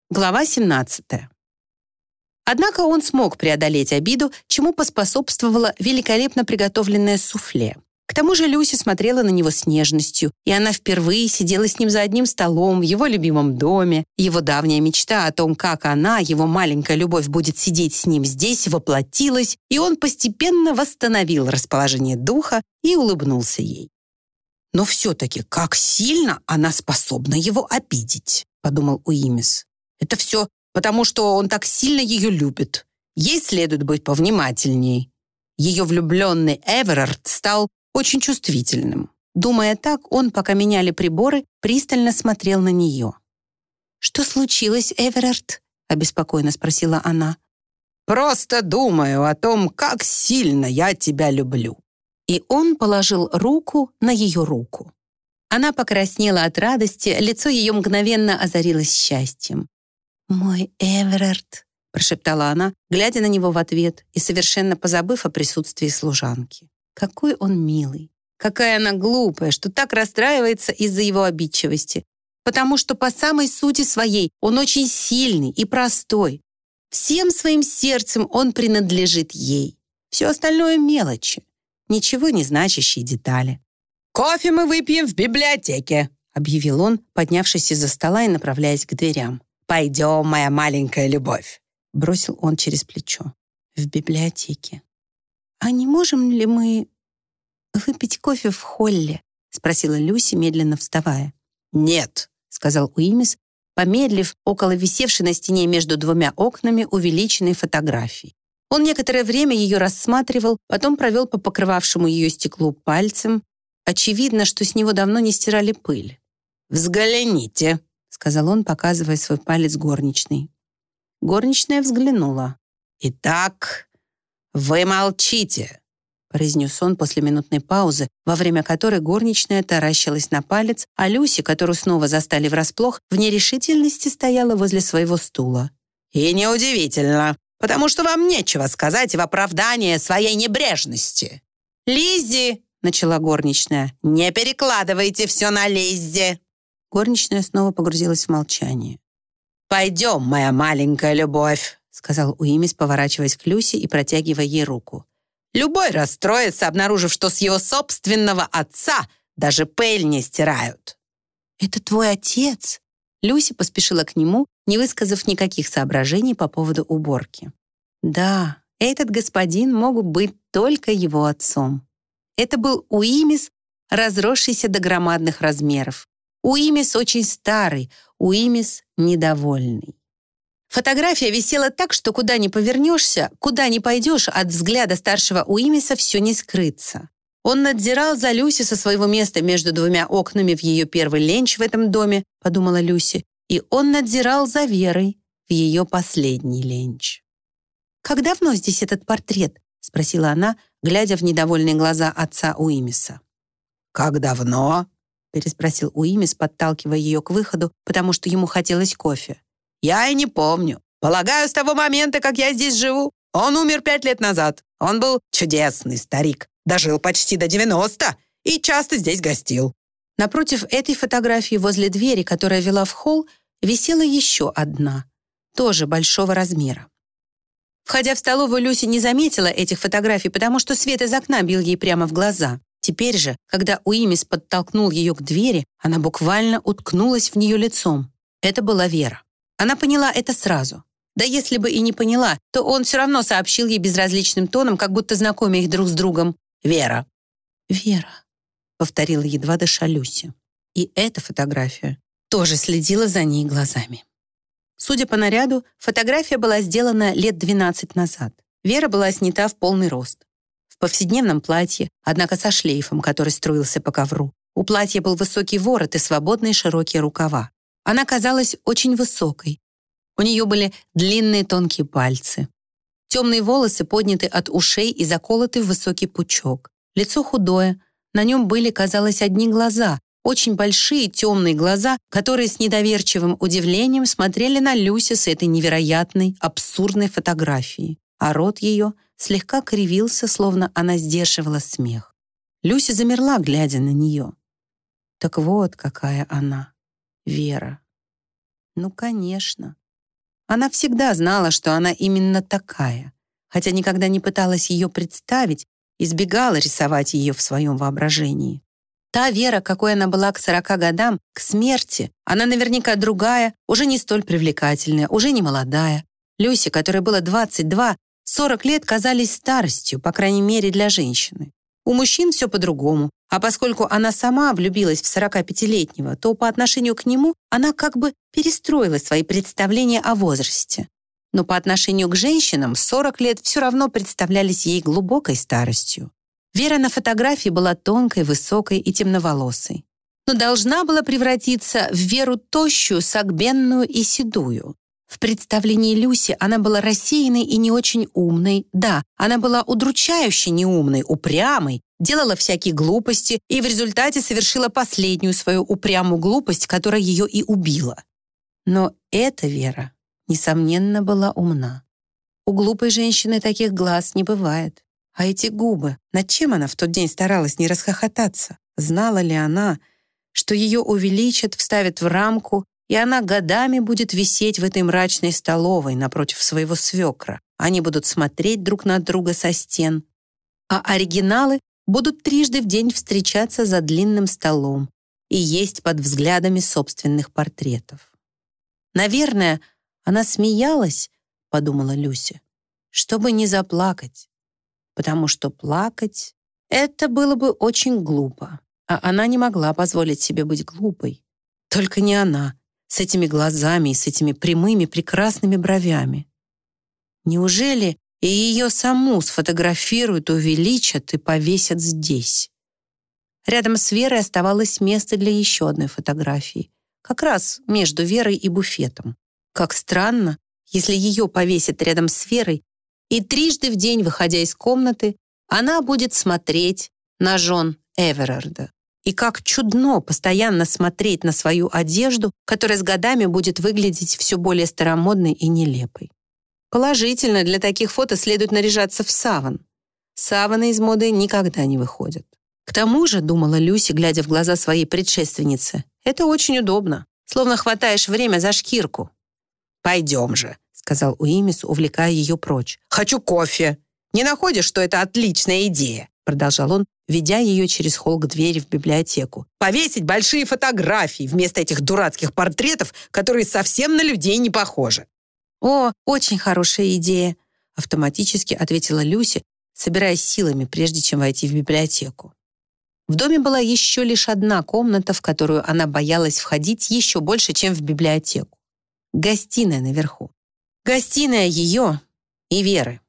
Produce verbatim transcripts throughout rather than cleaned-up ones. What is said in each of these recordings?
Глава семнадцатая. Однако он смог преодолеть обиду, чему поспособствовало великолепно приготовленное суфле. К тому же Люси смотрела на него с нежностью, и она впервые сидела с ним за одним столом в его любимом доме. Его давняя мечта о том, как она, его маленькая любовь, будет сидеть с ним здесь, воплотилась, и он постепенно восстановил расположение духа и улыбнулся ей. «Но все-таки как сильно она способна его обидеть», — подумал Уимис. «Это все потому, что он так сильно ее любит. Ей следует быть повнимательней». Ее влюбленный Эверард стал очень чувствительным. Думая так, он, пока меняли приборы, пристально смотрел на нее. «Что случилось, Эверард?» — обеспокоенно спросила она. «Просто думаю о том, как сильно я тебя люблю». И он положил руку на ее руку. Она покраснела от радости, лицо ее мгновенно озарилось счастьем. «Мой Эверард», — прошептала она, глядя на него в ответ и совершенно позабыв о присутствии служанки. Какой он милый. Какая она глупая, что так расстраивается из-за его обидчивости. Потому что по самой сути своей он очень сильный и простой. Всем своим сердцем он принадлежит ей. Все остальное мелочи, ничего не значащие детали. «Кофе мы выпьем в библиотеке», — объявил он, поднявшись из-за стола и направляясь к дверям. «Пойдем, моя маленькая любовь», — бросил он через плечо. «В библиотеке. А не можем ли мы выпить кофе в холле?» — спросила Люси, медленно вставая. «Нет», — сказал Уимис, помедлив около висевшей на стене между двумя окнами увеличенной фотографии. Он некоторое время ее рассматривал, потом провел по покрывавшему ее стеклу пальцем. Очевидно, что с него давно не стирали пыль. «Взгляните», — сказал он, показывая свой палец горничной. Горничная взглянула. «Итак, вы молчите», — произнес он после минутной паузы, во время которой горничная таращилась на палец, а Люси, которую снова застали врасплох, в нерешительности стояла возле своего стула. «И неудивительно, потому что вам нечего сказать в оправдание своей небрежности». «Лиззи!» — начала горничная. «Не перекладывайте все на Лиззи!» Горничная снова погрузилась в молчание. «Пойдем, моя маленькая любовь», — сказал Уимис, поворачиваясь к Люси и протягивая ей руку. «Любой расстроится, обнаружив, что с его собственного отца даже пыль не стирают». «Это твой отец?» Люси поспешила к нему, не высказав никаких соображений по поводу уборки. Да, этот господин мог быть только его отцом. Это был Уимис, разросшийся до громадных размеров. Уимис очень старый, Уимис недовольный. Фотография висела так, что куда ни повернешься, куда ни пойдешь, от взгляда старшего Уимиса все не скрыться. Он надзирал за Люси со своего места между двумя окнами в ее первый ленч в этом доме, подумала Люси, и он надзирал за Верой в ее последний ленч. «Как давно здесь этот портрет?» — спросила она, глядя в недовольные глаза отца Уимиса. «Как давно?» — переспросил Уимис, подталкивая ее к выходу, потому что ему хотелось кофе. «Я и не помню. Полагаю, с того момента, как я здесь живу. Он умер пять лет назад. Он был чудесный старик. Дожил почти до девяноста и часто здесь гостил». Напротив этой фотографии возле двери, которая вела в холл, висела еще одна, тоже большого размера. Входя в столовую, Люси не заметила этих фотографий, потому что свет из окна бил ей прямо в глаза. Теперь же, когда Уимис подтолкнул ее к двери, она буквально уткнулась в нее лицом. Это была Вера. Она поняла это сразу. Да если бы и не поняла, то он все равно сообщил ей безразличным тоном, как будто знакомя их друг с другом. «Вера». «Вера», — повторила едва дыша Люси. И эта фотография тоже следила за ней глазами. Судя по наряду, фотография была сделана лет двенадцать назад. Вера была снята в полный рост. В повседневном платье, однако со шлейфом, который струился по ковру. У платья был высокий ворот и свободные широкие рукава. Она казалась очень высокой. У нее были длинные тонкие пальцы. Темные волосы подняты от ушей и заколоты в высокий пучок. Лицо худое. На нем были, казалось, одни глаза. Очень большие темные глаза, которые с недоверчивым удивлением смотрели на Люси с этой невероятной, абсурдной фотографией. А рот ее слегка кривился, словно она сдерживала смех. Люси замерла, глядя на нее. Так вот какая она, Вера. Ну, конечно, Она всегда знала, что она именно такая, хотя никогда не пыталась ее представить, избегала рисовать ее в своем воображении. Та Вера, какой она была к сорока годам, к смерти, она наверняка другая, уже не столь привлекательная, уже не молодая. Люси, которой было двадцать два, сорок лет казались старостью, по крайней мере, для женщины. У мужчин все по-другому, а поскольку она сама влюбилась в сорокапятилетнего, то по отношению к нему она как бы перестроила свои представления о возрасте. Но по отношению к женщинам сорок лет все равно представлялись ей глубокой старостью. Вера на фотографии была тонкой, высокой и темноволосой, но должна была превратиться в Веру тощую, согбенную и седую. В представлении Люси она была рассеянной и не очень умной. Да, она была удручающе неумной, упрямой, делала всякие глупости и в результате совершила последнюю свою упрямую глупость, которая ее и убила. Но эта Вера, несомненно, была умна. У глупой женщины таких глаз не бывает. А эти губы, над чем она в тот день старалась не расхохотаться? Знала ли она, что ее увеличат, вставят в рамку, и она годами будет висеть в этой мрачной столовой напротив своего свекра? Они будут смотреть друг на друга со стен, а оригиналы будут трижды в день встречаться за длинным столом и есть под взглядами собственных портретов. «Наверное, она смеялась, — подумала Люся, — чтобы не заплакать, потому что плакать — это было бы очень глупо, а она не могла позволить себе быть глупой. Только не она, с этими глазами и с этими прямыми прекрасными бровями. Неужели и ее саму сфотографируют, увеличат и повесят здесь? Рядом с Верой оставалось место для еще одной фотографии, как раз между Верой и буфетом. Как странно, если ее повесят рядом с Верой, и трижды в день, выходя из комнаты, она будет смотреть на Джон Эверарда. И как чудно постоянно смотреть на свою одежду, которая с годами будет выглядеть все более старомодной и нелепой. Положительно, для таких фото следует наряжаться в саван. Саваны из моды никогда не выходят. К тому же, думала Люси, глядя в глаза своей предшественницы, это очень удобно, словно хватаешь время за шкирку. «Пойдем же», — сказал Уимис, увлекая ее прочь. «Хочу кофе. Не находишь, что это отличная идея?» Продолжал он, ведя ее через холл к двери в библиотеку. «Повесить большие фотографии вместо этих дурацких портретов, которые совсем на людей не похожи». «О, очень хорошая идея», — автоматически ответила Люси, собираясь силами, прежде чем войти в библиотеку. В доме была еще лишь одна комната, в которую она боялась входить еще больше, чем в библиотеку. Гостиная наверху. Гостиная ее и Веры.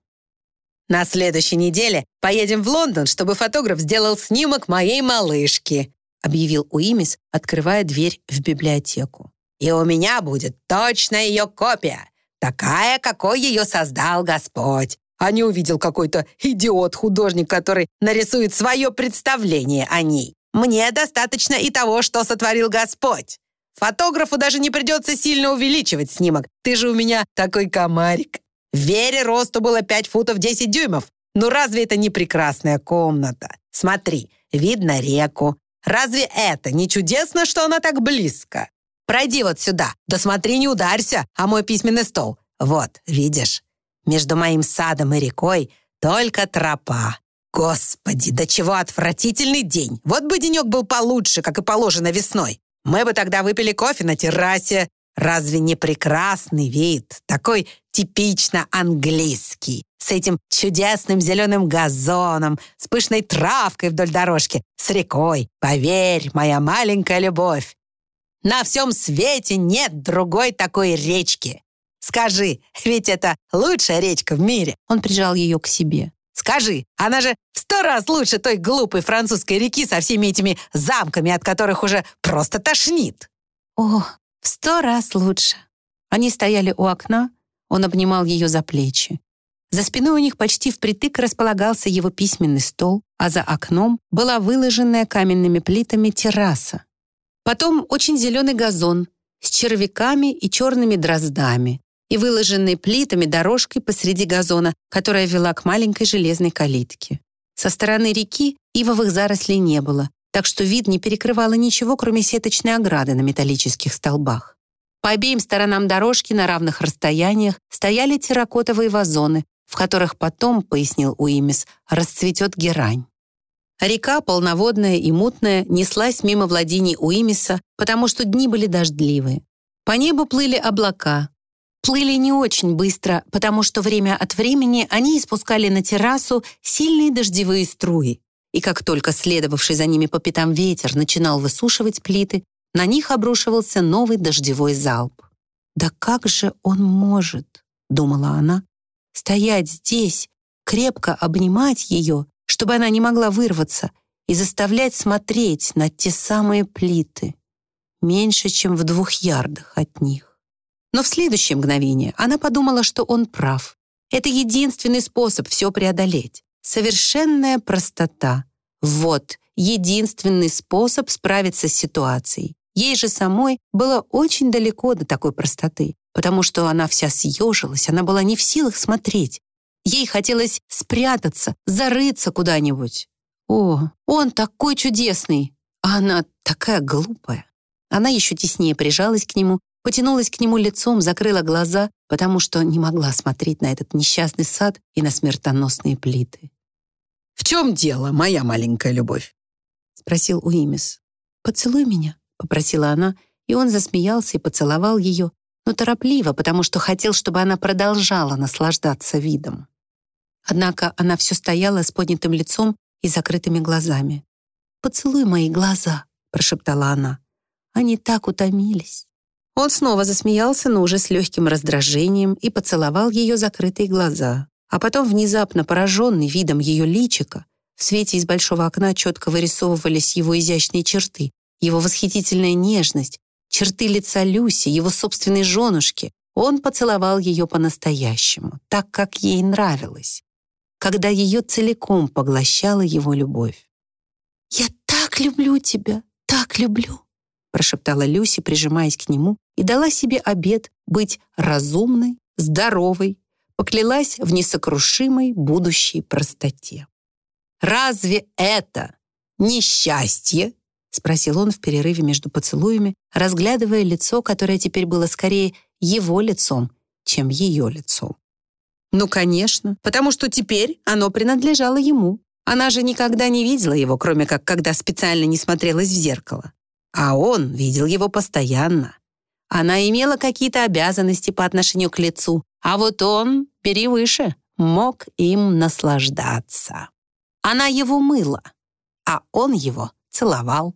«На следующей неделе поедем в Лондон, чтобы фотограф сделал снимок моей малышки», объявил Уимис, открывая дверь в библиотеку. «И у меня будет точно ее копия, такая, какой ее создал Господь, а не увидел какой-то идиот-художник, который нарисует свое представление о ней. Мне достаточно и того, что сотворил Господь. Фотографу даже не придется сильно увеличивать снимок. Ты же у меня такой комарик. Вере росту было пять футов десять дюймов. Ну разве это не прекрасная комната? Смотри, видно реку. Разве это не чудесно, что она так близко? Пройди вот сюда. Да смотри, не ударься, а мой письменный стол. Вот, видишь? Между моим садом и рекой только тропа. Господи, до чего отвратительный день. Вот бы денек был получше, как и положено весной. Мы бы тогда выпили кофе на террасе. Разве не прекрасный вид? Такой типично английский. С этим чудесным зеленым газоном, с пышной травкой вдоль дорожки, с рекой. Поверь, моя маленькая любовь, на всем свете нет другой такой речки. Скажи, ведь это лучшая речка в мире. Он прижал ее к себе. Скажи, она же в сто раз лучше той глупой французской реки со всеми этими замками, от которых уже просто тошнит. О, в сто раз лучше. Они стояли у окна, он обнимал ее за плечи. За спиной у них почти впритык располагался его письменный стол, а за окном была выложенная каменными плитами терраса. Потом очень зеленый газон с червяками и черными дроздами и выложенной плитами дорожкой посреди газона, которая вела к маленькой железной калитке. Со стороны реки ивовых зарослей не было, так что вид не перекрывало ничего, кроме сеточной ограды на металлических столбах. По обеим сторонам дорожки на равных расстояниях стояли терракотовые вазоны, в которых потом, пояснил Уимис, расцветет герань. Река, полноводная и мутная, неслась мимо владений Уимиса, потому что дни были дождливые. По небу плыли облака. Плыли не очень быстро, потому что время от времени они испускали на террасу сильные дождевые струи. И как только следовавший за ними по пятам ветер начинал высушивать плиты, на них обрушивался новый дождевой залп. «Да как же он может, — думала она, — стоять здесь, крепко обнимать ее, чтобы она не могла вырваться, и заставлять смотреть на те самые плиты, меньше, чем в двух ярдах от них». Но в следующее мгновение она подумала, что он прав. Это единственный способ все преодолеть. Совершенная простота. Вот единственный способ справиться с ситуацией. Ей же самой было очень далеко до такой простоты, потому что она вся съежилась, она была не в силах смотреть. Ей хотелось спрятаться, зарыться куда-нибудь. О, он такой чудесный, а она такая глупая. Она еще теснее прижалась к нему, потянулась к нему лицом, закрыла глаза, потому что не могла смотреть на этот несчастный сад и на смертоносные плиты. «В чем дело, моя маленькая любовь?» — спросил Уимис. «Поцелуй меня», — попросила она, и он засмеялся и поцеловал ее, но торопливо, потому что хотел, чтобы она продолжала наслаждаться видом. Однако она все стояла с поднятым лицом и закрытыми глазами. «Поцелуй мои глаза», — прошептала она. «Они так утомились». Он снова засмеялся, но уже с легким раздражением, и поцеловал ее закрытые глаза. А потом, внезапно пораженный видом ее личика, в свете из большого окна четко вырисовывались его изящные черты, его восхитительная нежность, черты лица Люси, его собственной женушки. Он поцеловал ее по-настоящему, так, как ей нравилось, когда ее целиком поглощала его любовь. «Я так люблю тебя, так люблю», прошептала Люси, прижимаясь к нему, и дала себе обет быть разумной, здоровой, поклялась в несокрушимой будущей простоте. «Разве это не счастье?» — спросил он в перерыве между поцелуями, разглядывая лицо, которое теперь было скорее его лицом, чем ее лицом. Ну, конечно, потому что теперь оно принадлежало ему. Она же никогда не видела его, кроме как когда специально не смотрелась в зеркало. А он видел его постоянно. Она имела какие-то обязанности по отношению к лицу, а вот он, бери выше, мог им наслаждаться. Она его мыла, а он его целовал.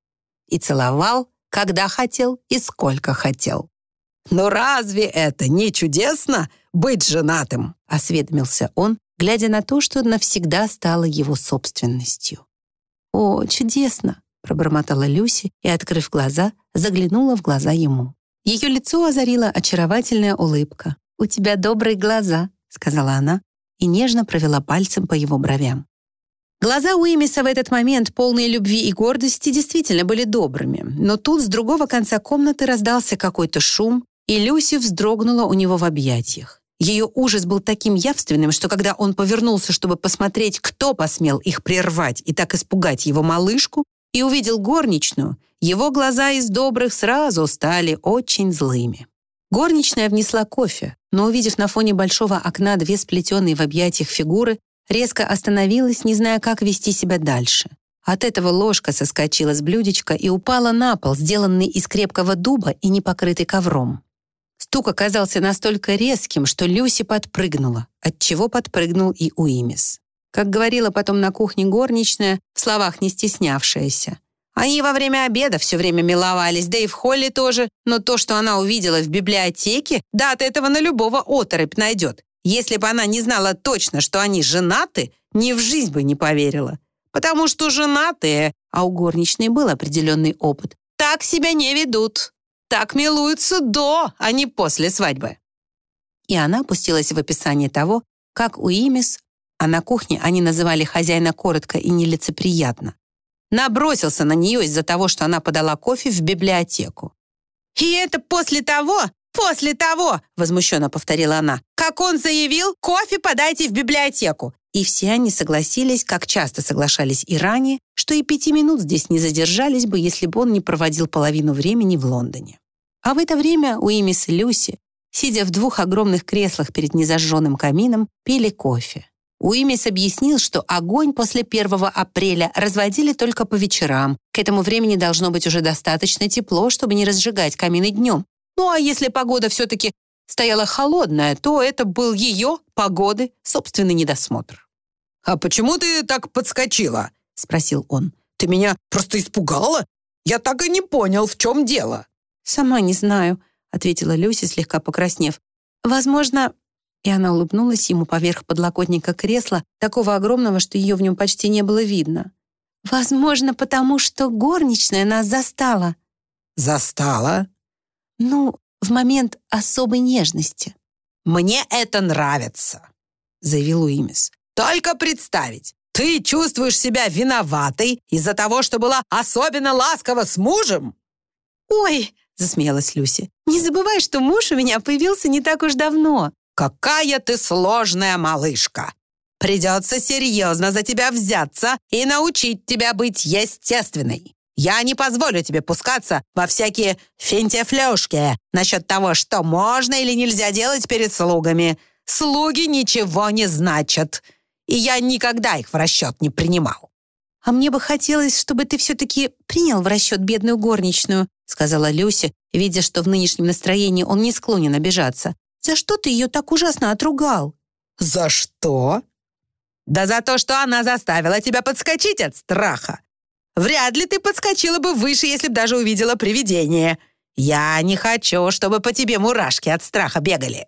И целовал, когда хотел и сколько хотел. «Но разве это не чудесно быть женатым?» — осведомился он, глядя на то, что навсегда стало его собственностью. «О, чудесно!» — пробормотала Люси и, открыв глаза, заглянула в глаза ему. Ее лицо озарила очаровательная улыбка. «У тебя добрые глаза», — сказала она и нежно провела пальцем по его бровям. Глаза Уимиса в этот момент, полные любви и гордости, действительно были добрыми, но тут с другого конца комнаты раздался какой-то шум, и Люси вздрогнула у него в объятиях. Ее ужас был таким явственным, что когда он повернулся, чтобы посмотреть, кто посмел их прервать и так испугать его малышку, и увидел горничную, его глаза из добрых сразу стали очень злыми. Горничная внесла кофе, но, увидев на фоне большого окна две сплетенные в объятиях фигуры, резко остановилась, не зная, как вести себя дальше. От этого ложка соскочила с блюдечка и упала на пол, сделанный из крепкого дуба и не покрытый ковром. Стук оказался настолько резким, что Люси подпрыгнула, отчего подпрыгнул и Уимис. Как говорила потом на кухне горничная, в словах не стеснявшаяся. Они во время обеда все время миловались, да и в холле тоже, но то, что она увидела в библиотеке, да от этого на любого оторопь найдет. Если бы она не знала точно, что они женаты, ни в жизнь бы не поверила. Потому что женатые, а у горничной был определенный опыт, так себя не ведут. Так милуются до, а не после свадьбы. И она пустилась в описание того, как Уимис, а на кухне они называли хозяина коротко и нелицеприятно, набросился на нее из-за того, что она подала кофе в библиотеку. «И это после того, после того, возмущенно повторила она, как он заявил, кофе подайте в библиотеку». И все они согласились, как часто соглашались и ранее, что и пяти минут здесь не задержались бы, если бы он не проводил половину времени в Лондоне. А в это время Уимис и Люси, сидя в двух огромных креслах перед незажженным камином, пили кофе. Уимис объяснил, что огонь после первого апреля разводили только по вечерам. К этому времени должно быть уже достаточно тепло, чтобы не разжигать камины днем. Ну а если погода все-таки стояла холодная, то это был ее, погоды, собственный недосмотр. «А почему ты так подскочила?» — спросил он. «Ты меня просто испугала? Я так и не понял, в чем дело». «Сама не знаю», — ответила Люси, слегка покраснев. «Возможно...» И она улыбнулась ему поверх подлокотника кресла, такого огромного, что ее в нем почти не было видно. «Возможно, потому что горничная нас застала». «Застала?» «Ну, в момент особой нежности». «Мне это нравится», — заявил Уимис. «Только представить, ты чувствуешь себя виноватой из-за того, что была особенно ласкова с мужем?» «Ой!» — засмеялась Люси. «Не забывай, что муж у меня появился не так уж давно». «Какая ты сложная малышка! Придется серьезно за тебя взяться и научить тебя быть естественной. Я не позволю тебе пускаться во всякие финтифлюшки насчет того, что можно или нельзя делать перед слугами. Слуги ничего не значат, и я никогда их в расчет не принимал». «А мне бы хотелось, чтобы ты все-таки принял в расчет бедную горничную», сказала Люси, видя, что в нынешнем настроении он не склонен обижаться. «За что ты ее так ужасно отругал?» «За что?» «Да за то, что она заставила тебя подскочить от страха. Вряд ли ты подскочила бы выше, если бы даже увидела привидение. Я не хочу, чтобы по тебе мурашки от страха бегали».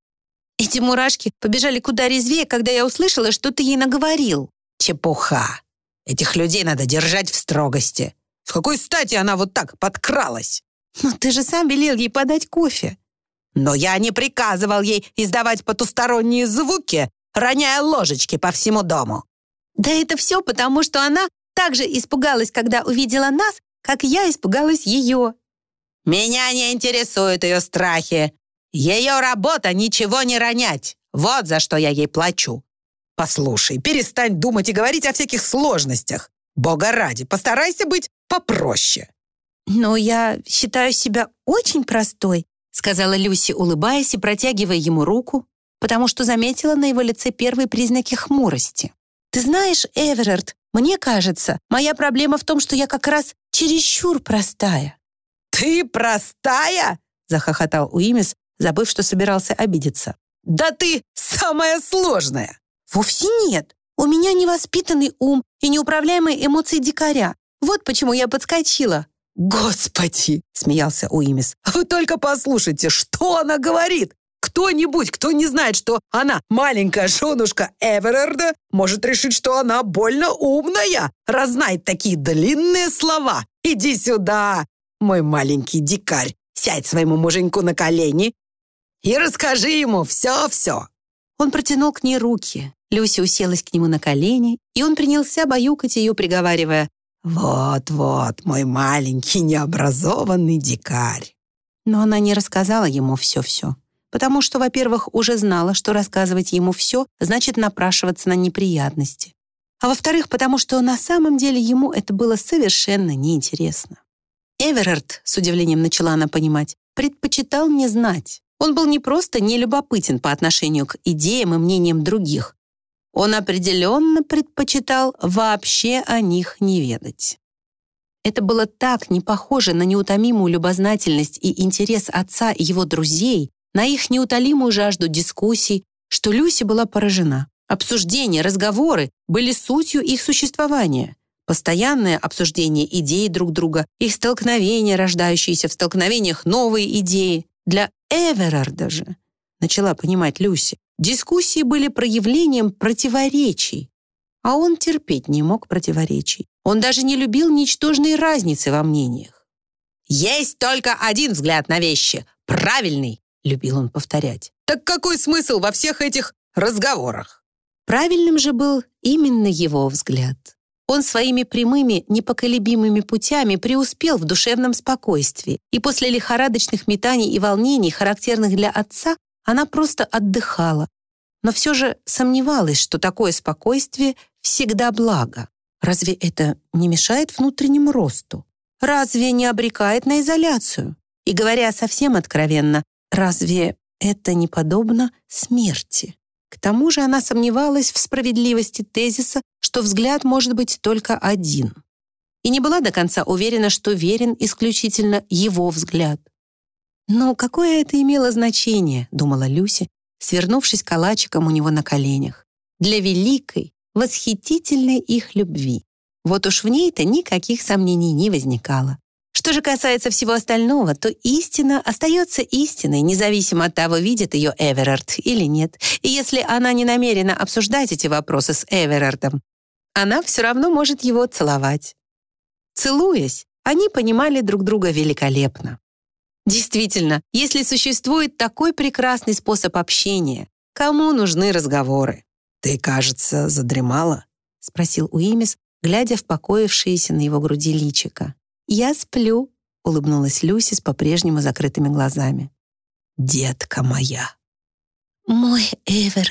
«Эти мурашки побежали куда резвее, когда я услышала, что ты ей наговорил». «Чепуха. Этих людей надо держать в строгости. С какой стати она вот так подкралась?» «Но ты же сам велел ей подать кофе». «Но я не приказывал ей издавать потусторонние звуки, роняя ложечки по всему дому». «Да это все потому, что она так же испугалась, когда увидела нас, как я испугалась ее». «Меня не интересуют ее страхи. Ее работа ничего не ронять. Вот за что я ей плачу. Послушай, перестань думать и говорить о всяких сложностях. Бога ради, постарайся быть попроще». «Но я считаю себя очень простой», сказала Люси, улыбаясь и протягивая ему руку, потому что заметила на его лице первые признаки хмурости. «Ты знаешь, Эверард, мне кажется, моя проблема в том, что я как раз чересчур простая». «Ты простая?» — захохотал Уимис, забыв, что собирался обидеться. «Да ты самая сложная!» «Вовсе нет. У меня невоспитанный ум и неуправляемые эмоции дикаря. Вот почему я подскочила». «Господи!» — смеялся Уимис. «Вы только послушайте, что она говорит! Кто-нибудь, кто не знает, что она маленькая женушка Эверарда, может решить, что она больно умная, раз знает такие длинные слова. Иди сюда, мой маленький дикарь, сядь своему муженьку на колени и расскажи ему все-все». Он протянул к ней руки. Люси уселась к нему на колени, и он принялся баюкать ее, приговаривая: «Вот-вот, мой маленький необразованный дикарь». Но она не рассказала ему все-все, потому что, во-первых, уже знала, что рассказывать ему все значит напрашиваться на неприятности. А во-вторых, потому что на самом деле ему это было совершенно неинтересно. Эверард, с удивлением начала она понимать, предпочитал не знать. Он был не просто нелюбопытен по отношению к идеям и мнениям других. Он определенно предпочитал вообще о них не ведать. Это было так не похоже на неутомимую любознательность и интерес отца и его друзей, на их неутолимую жажду дискуссий, что Люси была поражена. Обсуждения, разговоры были сутью их существования. Постоянное обсуждение идей друг друга, их столкновения, рождающиеся в столкновениях новые идеи. Для Эверарда же, начала понимать Люси, дискуссии были проявлением противоречий, а он терпеть не мог противоречий. Он даже не любил ничтожной разницы во мнениях. «Есть только один взгляд на вещи, правильный», — любил он повторять. «Так какой смысл во всех этих разговорах?» Правильным же был именно его взгляд. Он своими прямыми, непоколебимыми путями преуспел в душевном спокойствии, и после лихорадочных метаний и волнений, характерных для отца, она просто отдыхала, но все же сомневалась, что такое спокойствие всегда благо. Разве это не мешает внутреннему росту? Разве не обрекает на изоляцию? И говоря совсем откровенно, разве это не подобно смерти? К тому же она сомневалась в справедливости тезиса, что взгляд может быть только один. И не была до конца уверена, что верен исключительно его взгляд. «Но какое это имело значение?» — думала Люси, свернувшись калачиком у него на коленях. «Для великой, восхитительной их любви. Вот уж в ней-то никаких сомнений не возникало. Что же касается всего остального, то истина остается истиной, независимо от того, видит ее Эверард или нет. И если она не намерена обсуждать эти вопросы с Эверардом, она все равно может его целовать». Целуясь, они понимали друг друга великолепно. Действительно, если существует такой прекрасный способ общения, кому нужны разговоры? «Ты, кажется, задремала?» — спросил Уимис, глядя в покоившееся на его груди личико. «Я сплю», — улыбнулась Люси с по-прежнему закрытыми глазами. «Детка моя». «Мой Эверард»,